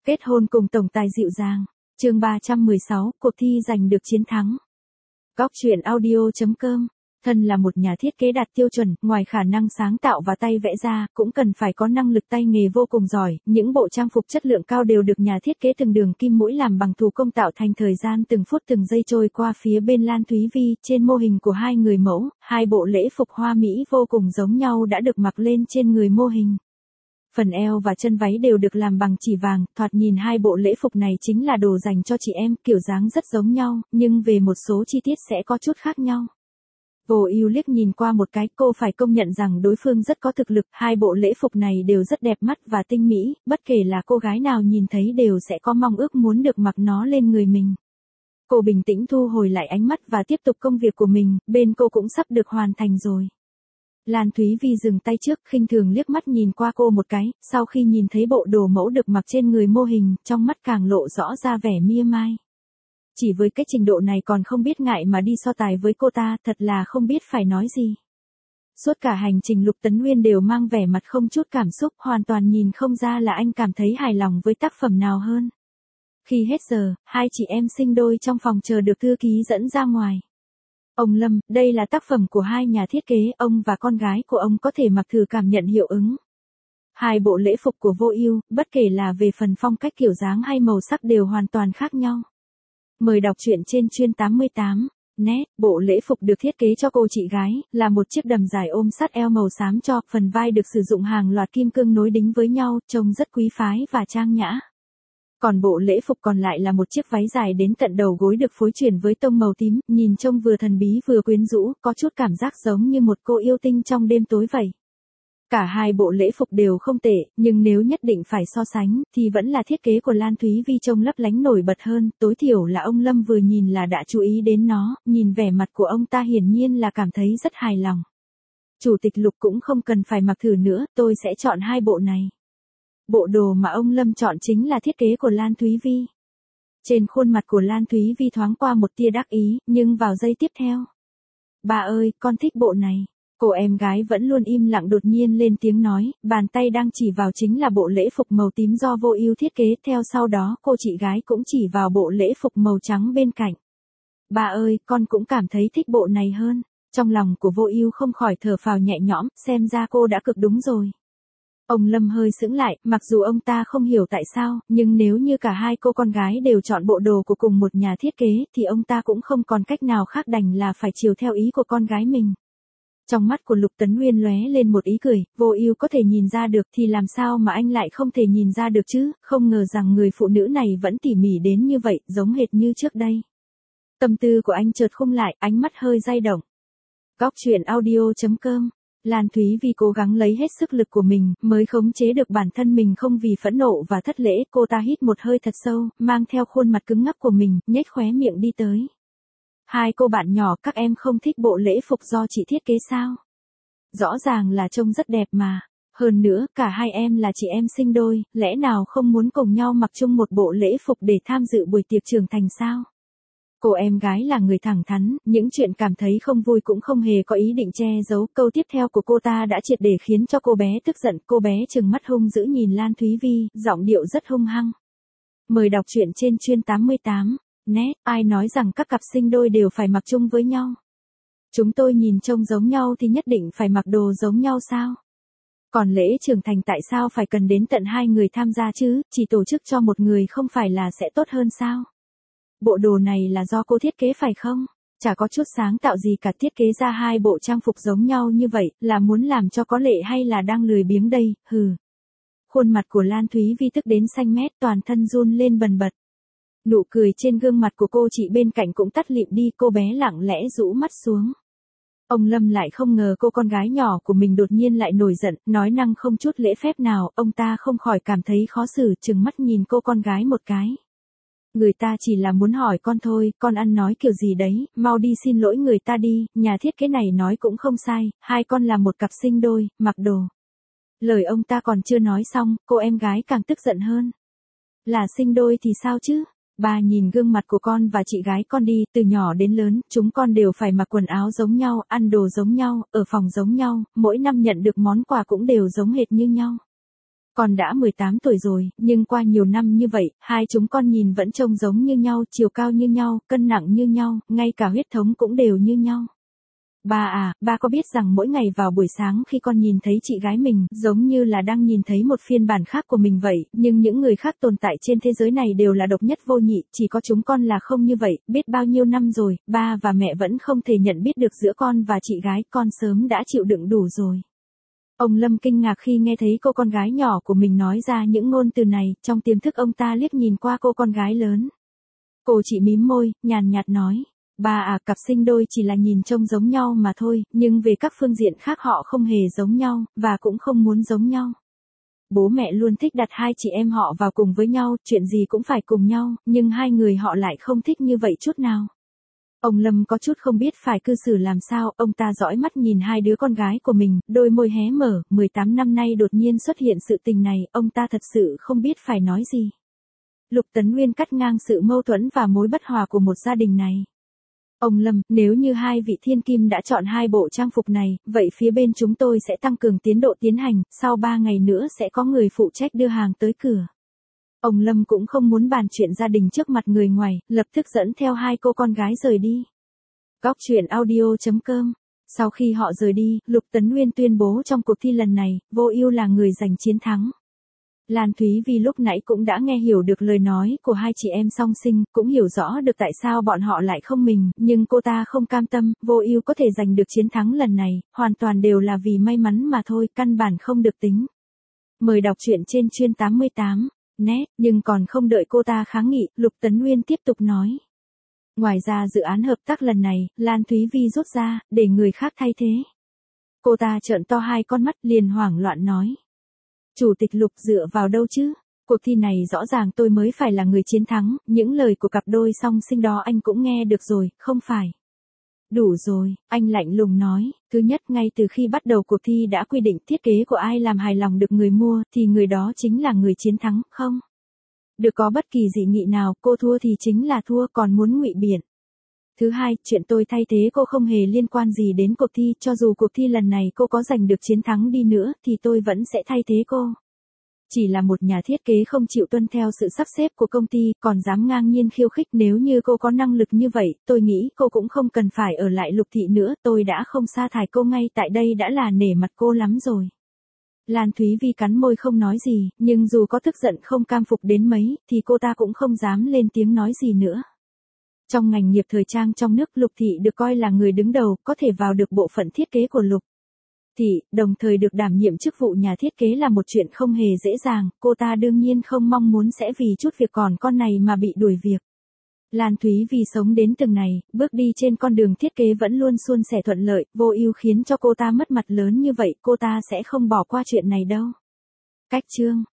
Kết hôn cùng tổng tài dịu dàng. Chương 316, cuộc thi giành được chiến thắng. Góc truyện audio.com. Thân là một nhà thiết kế đạt tiêu chuẩn, ngoài khả năng sáng tạo và tay vẽ ra, cũng cần phải có năng lực tay nghề vô cùng giỏi. Những bộ trang phục chất lượng cao đều được nhà thiết kế từng đường kim mũi làm bằng thủ công tạo thành. Thời gian từng phút từng giây trôi qua phía bên Lan Thúy Vi, trên mô hình của hai người mẫu, hai bộ lễ phục hoa mỹ vô cùng giống nhau đã được mặc lên trên người mô hình. Phần eo và chân váy đều được làm bằng chỉ vàng, thoạt nhìn hai bộ lễ phục này chính là đồ dành cho chị em, kiểu dáng rất giống nhau, nhưng về một số chi tiết sẽ có chút khác nhau. Vô Ưu liếc nhìn qua một cái, cô phải công nhận rằng đối phương rất có thực lực, hai bộ lễ phục này đều rất đẹp mắt và tinh mỹ, bất kể là cô gái nào nhìn thấy đều sẽ có mong ước muốn được mặc nó lên người mình. Cô bình tĩnh thu hồi lại ánh mắt và tiếp tục công việc của mình, bên cô cũng sắp được hoàn thành rồi. Lan Thúy Vi dừng tay trước, khinh thường liếc mắt nhìn qua cô một cái, sau khi nhìn thấy bộ đồ mẫu được mặc trên người mô hình, trong mắt càng lộ rõ ra vẻ mỉa mai. Chỉ với cái trình độ này còn không biết ngại mà đi so tài với cô ta, thật là không biết phải nói gì. Suốt cả hành trình Lục Tấn Uyên đều mang vẻ mặt không chút cảm xúc, hoàn toàn nhìn không ra là anh cảm thấy hài lòng với tác phẩm nào hơn. Khi hết giờ, hai chị em sinh đôi trong phòng chờ được thư ký dẫn ra ngoài. Ông Lâm, đây là tác phẩm của hai nhà thiết kế, ông và con gái của ông có thể mặc thử cảm nhận hiệu ứng. Hai bộ lễ phục của Vô Ưu, bất kể là về phần phong cách kiểu dáng hay màu sắc đều hoàn toàn khác nhau. Mời đọc truyện trên chuyên 88. Net, bộ lễ phục được thiết kế cho cô chị gái, là một chiếc đầm dài ôm sát eo màu xám cho, phần vai được sử dụng hàng loạt kim cương nối đính với nhau, trông rất quý phái và trang nhã. Còn bộ lễ phục còn lại là một chiếc váy dài đến tận đầu gối được phối chuyển với tông màu tím, nhìn trông vừa thần bí vừa quyến rũ, có chút cảm giác giống như một cô yêu tinh trong đêm tối vậy. Cả hai bộ lễ phục đều không tệ, nhưng nếu nhất định phải so sánh, thì vẫn là thiết kế của Lan Thúy Vi trông lấp lánh nổi bật hơn, tối thiểu là ông Lâm vừa nhìn là đã chú ý đến nó, nhìn vẻ mặt của ông ta hiển nhiên là cảm thấy rất hài lòng. Chủ tịch Lục cũng không cần phải mặc thử nữa, tôi sẽ chọn hai bộ này. Bộ đồ mà ông Lâm chọn chính là thiết kế của Lan Thúy Vi. Trên khuôn mặt của Lan Thúy Vi thoáng qua một tia đắc ý, nhưng vào giây tiếp theo. Bà ơi, con thích bộ này. Cô em gái vẫn luôn im lặng đột nhiên lên tiếng nói, bàn tay đang chỉ vào chính là bộ lễ phục màu tím do Vô Ưu thiết kế, theo sau đó cô chị gái cũng chỉ vào bộ lễ phục màu trắng bên cạnh. Bà ơi, con cũng cảm thấy thích bộ này hơn. Trong lòng của Vô Ưu không khỏi thở phào nhẹ nhõm, xem ra cô đã cực đúng rồi. Ông Lâm hơi sững lại, mặc dù ông ta không hiểu tại sao, nhưng nếu như cả hai cô con gái đều chọn bộ đồ của cùng một nhà thiết kế, thì ông ta cũng không còn cách nào khác đành là phải chiều theo ý của con gái mình. Trong mắt của Lục Tấn Uyên lóe lên một ý cười, Vô Ưu có thể nhìn ra được thì làm sao mà anh lại không thể nhìn ra được chứ, không ngờ rằng người phụ nữ này vẫn tỉ mỉ đến như vậy, giống hệt như trước đây. Tâm tư của anh chợt khung lại, ánh mắt hơi dao động. Góc truyện audio.com. Lan Thúy Vi cố gắng lấy hết sức lực của mình, mới khống chế được bản thân mình không vì phẫn nộ và thất lễ, cô ta hít một hơi thật sâu, mang theo khuôn mặt cứng ngắc của mình, nhếch khóe miệng đi tới. Hai cô bạn nhỏ, các em không thích bộ lễ phục do chị thiết kế sao? Rõ ràng là trông rất đẹp mà. Hơn nữa, cả hai em là chị em sinh đôi, lẽ nào không muốn cùng nhau mặc chung một bộ lễ phục để tham dự buổi tiệc trưởng thành sao? Cô em gái là người thẳng thắn, những chuyện cảm thấy không vui cũng không hề có ý định che giấu. Câu tiếp theo của cô ta đã triệt để khiến cho cô bé tức giận, cô bé trừng mắt hung dữ nhìn Lan Thúy Vi, giọng điệu rất hung hăng. Mời đọc truyện trên chuyên 88. Net, ai nói rằng các cặp sinh đôi đều phải mặc chung với nhau? Chúng tôi nhìn trông giống nhau thì nhất định phải mặc đồ giống nhau sao? Còn lễ trưởng thành tại sao phải cần đến tận hai người tham gia chứ, chỉ tổ chức cho một người không phải là sẽ tốt hơn sao? Bộ đồ này là do cô thiết kế phải không? Chả có chút sáng tạo gì cả, thiết kế ra hai bộ trang phục giống nhau như vậy, là muốn làm cho có lệ hay là đang lười biếng đây, hừ. Khuôn mặt của Lan Thúy Vi tức đến xanh mét, toàn thân run lên bần bật. Nụ cười trên gương mặt của cô chị bên cạnh cũng tắt lịm đi, cô bé lặng lẽ rũ mắt xuống. Ông Lâm lại không ngờ cô con gái nhỏ của mình đột nhiên lại nổi giận, nói năng không chút lễ phép nào, ông ta không khỏi cảm thấy khó xử, trừng mắt nhìn cô con gái một cái. Người ta chỉ là muốn hỏi con thôi, con ăn nói kiểu gì đấy, mau đi xin lỗi người ta đi, nhà thiết kế này nói cũng không sai, hai con là một cặp sinh đôi, mặc đồ. Lời ông ta còn chưa nói xong, cô em gái càng tức giận hơn. Là sinh đôi thì sao chứ? Bà nhìn gương mặt của con và chị gái con đi, từ nhỏ đến lớn, chúng con đều phải mặc quần áo giống nhau, ăn đồ giống nhau, ở phòng giống nhau, mỗi năm nhận được món quà cũng đều giống hệt như nhau. Con đã 18 tuổi rồi, nhưng qua nhiều năm như vậy, hai chúng con nhìn vẫn trông giống như nhau, chiều cao như nhau, cân nặng như nhau, ngay cả huyết thống cũng đều như nhau. Ba à, ba có biết rằng mỗi ngày vào buổi sáng khi con nhìn thấy chị gái mình, giống như là đang nhìn thấy một phiên bản khác của mình vậy, nhưng những người khác tồn tại trên thế giới này đều là độc nhất vô nhị, chỉ có chúng con là không như vậy, biết bao nhiêu năm rồi, ba và mẹ vẫn không thể nhận biết được giữa con và chị gái, con sớm đã chịu đựng đủ rồi. Ông Lâm kinh ngạc khi nghe thấy cô con gái nhỏ của mình nói ra những ngôn từ này, trong tiềm thức ông ta liếc nhìn qua cô con gái lớn. Cô chỉ mím môi, nhàn nhạt nói. Ba à, cặp sinh đôi chỉ là nhìn trông giống nhau mà thôi, nhưng về các phương diện khác họ không hề giống nhau, và cũng không muốn giống nhau. Bố mẹ luôn thích đặt hai chị em họ vào cùng với nhau, chuyện gì cũng phải cùng nhau, nhưng hai người họ lại không thích như vậy chút nào. Ông Lâm có chút không biết phải cư xử làm sao, ông ta dõi mắt nhìn hai đứa con gái của mình, đôi môi hé mở, 18 năm nay đột nhiên xuất hiện sự tình này, ông ta thật sự không biết phải nói gì. Lục Tấn Nguyên cắt ngang sự mâu thuẫn và mối bất hòa của một gia đình này. Ông Lâm, nếu như hai vị thiên kim đã chọn hai bộ trang phục này, vậy phía bên chúng tôi sẽ tăng cường tiến độ tiến hành, sau 3 ngày nữa sẽ có người phụ trách đưa hàng tới cửa. Ông Lâm cũng không muốn bàn chuyện gia đình trước mặt người ngoài, lập tức dẫn theo hai cô con gái rời đi. Góc truyện audio.com. Sau khi họ rời đi, Lục Tấn Nguyên tuyên bố trong cuộc thi lần này, Vô Ưu là người giành chiến thắng. Lan Thúy Vi lúc nãy cũng đã nghe hiểu được lời nói của hai chị em song sinh, cũng hiểu rõ được tại sao bọn họ lại không mình, nhưng cô ta không cam tâm, Vô Ưu có thể giành được chiến thắng lần này, hoàn toàn đều là vì may mắn mà thôi, căn bản không được tính. Mời đọc truyện trên chuyên 88. Nét, nhưng còn không đợi cô ta kháng nghị, Lục Tấn Nguyên tiếp tục nói. Ngoài ra dự án hợp tác lần này, Lan Thúy Vi rút ra, để người khác thay thế. Cô ta trợn to hai con mắt liền hoảng loạn nói. Chủ tịch Lục dựa vào đâu chứ? Cuộc thi này rõ ràng tôi mới phải là người chiến thắng, những lời của cặp đôi song sinh đó anh cũng nghe được rồi, không phải? Đủ rồi, anh lạnh lùng nói, thứ nhất ngay từ khi bắt đầu cuộc thi đã quy định thiết kế của ai làm hài lòng được người mua thì người đó chính là người chiến thắng, không? Được có bất kỳ dị nghị nào, cô thua thì chính là thua, còn muốn ngụy biện. Thứ hai, chuyện tôi thay thế cô không hề liên quan gì đến cuộc thi, cho dù cuộc thi lần này cô có giành được chiến thắng đi nữa thì tôi vẫn sẽ thay thế cô. Chỉ là một nhà thiết kế không chịu tuân theo sự sắp xếp của công ty, còn dám ngang nhiên khiêu khích, nếu như cô có năng lực như vậy, tôi nghĩ cô cũng không cần phải ở lại Lục thị nữa, tôi đã không sa thải cô ngay tại đây đã là nể mặt cô lắm rồi. Lan Thúy Vi cắn môi không nói gì, nhưng dù có tức giận không cam phục đến mấy, thì cô ta cũng không dám lên tiếng nói gì nữa. Trong ngành nghiệp thời trang trong nước, Lục thị được coi là người đứng đầu, có thể vào được bộ phận thiết kế của Lục thị, đồng thời được đảm nhiệm chức vụ nhà thiết kế là một chuyện không hề dễ dàng, cô ta đương nhiên không mong muốn sẽ vì chút việc còn con này mà bị đuổi việc. Lan Thúy Vi sống đến từng này, bước đi trên con đường thiết kế vẫn luôn suôn sẻ thuận lợi, Vô Ưu khiến cho cô ta mất mặt lớn như vậy, cô ta sẽ không bỏ qua chuyện này đâu. Cách chương